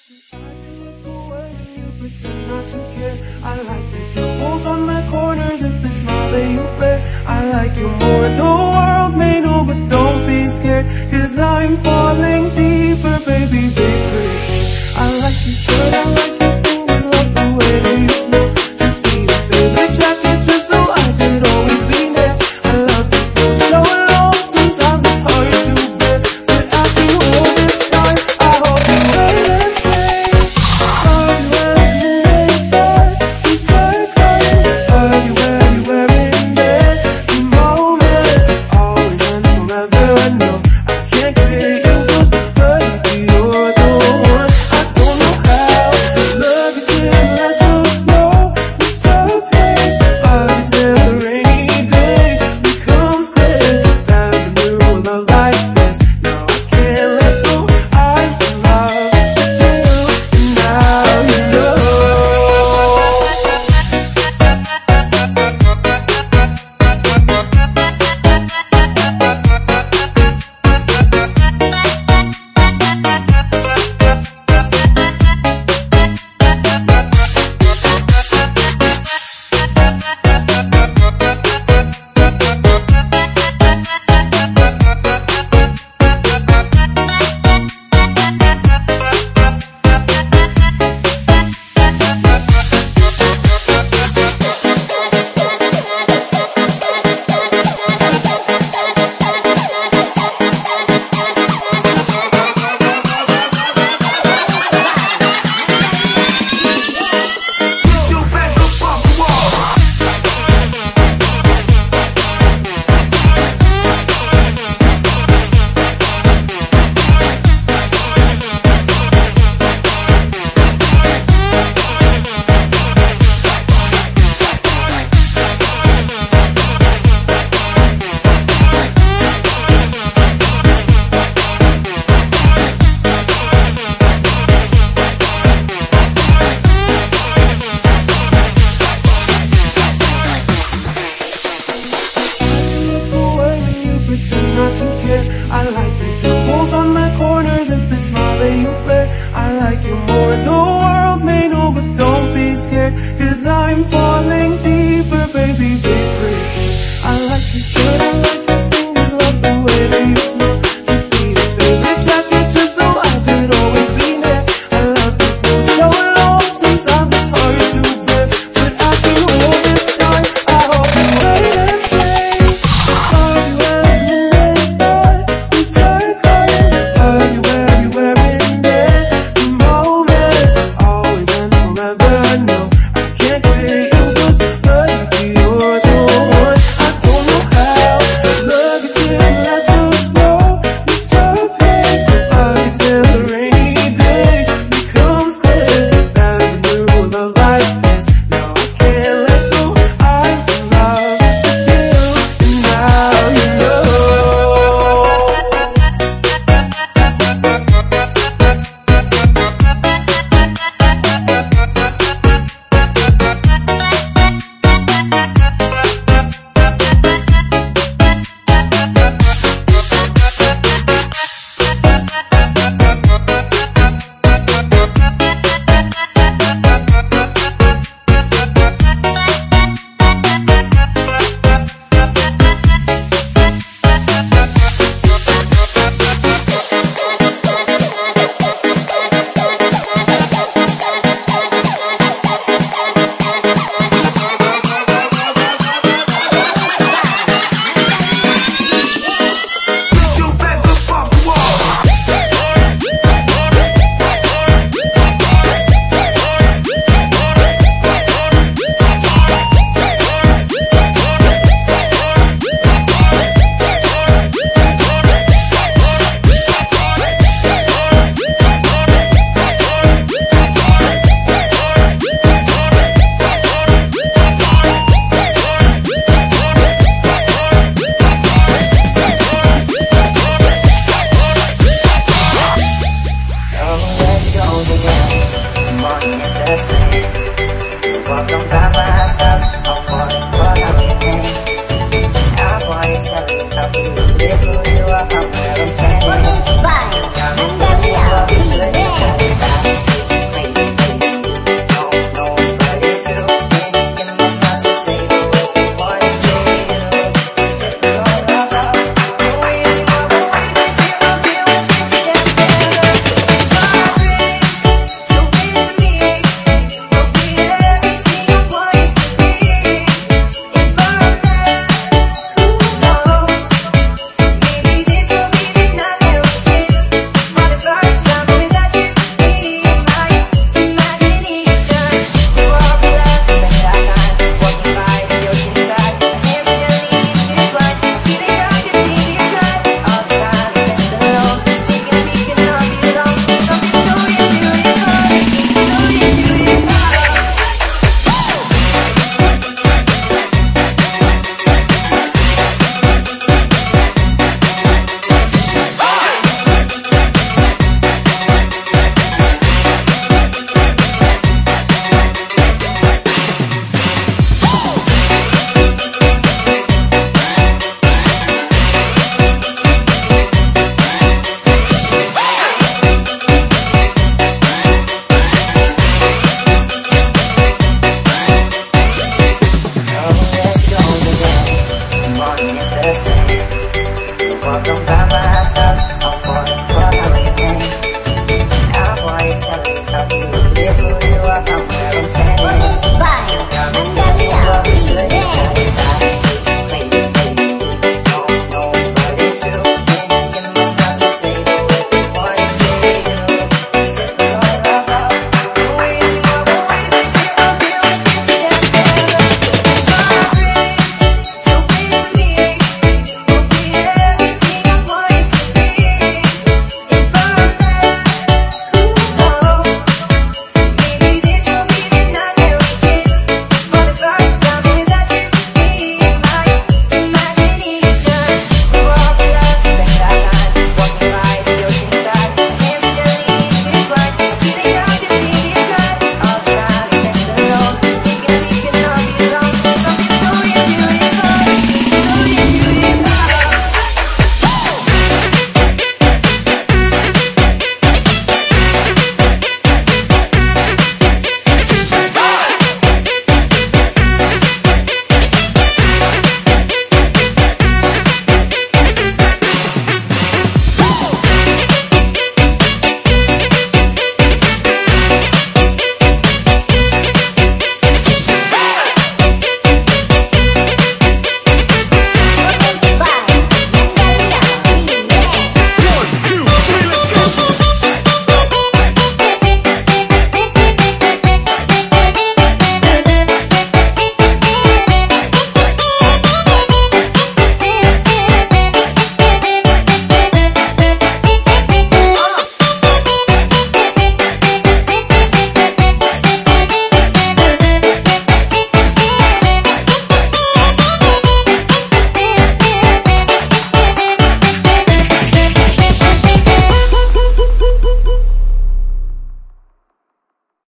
Look away and you pretend not to care. I like the dimples on my corners if the smile that you wear. I like you more, the world may know, but don't be scared, 'cause I'm falling deeper, baby, big break. I like your shirt, I like your fingers, love the way that you smell. To be your favorite jacket just so I could always be there. I love to feel so alone, sometimes it's hard to bear, but after all this time, I hope you wait and stay. Are you everywhere in there? The moment, always and forever. No, I can't create you close, but you're the one. I don't know how, love you till last so slow. The surface until the rainy day becomes clear that the new love like this. No, I can't let go, I'm in love with you, and now you know. Pretend not to care. I like the dimples on my corners if the smile that you wear. I like you more, the world may know, but don't be scared, 'cause I'm falling deeper, baby, big break. I like your shirt, I like your fingers, love the way that you smell. To be your favorite jacket just so I could always be there. I love to feel so alone, sometimes it's hard to bear, but after all this time, I hope you wait and stay. Are you everywhere in there? The moment, always and forever. No, I can't create you close, but you're the one. I don't know how, love you till last so slow. The surface until the rainy day becomes clear that the new love like this. No, I can't let go, I'm in love with you, and now you know. Welcome back.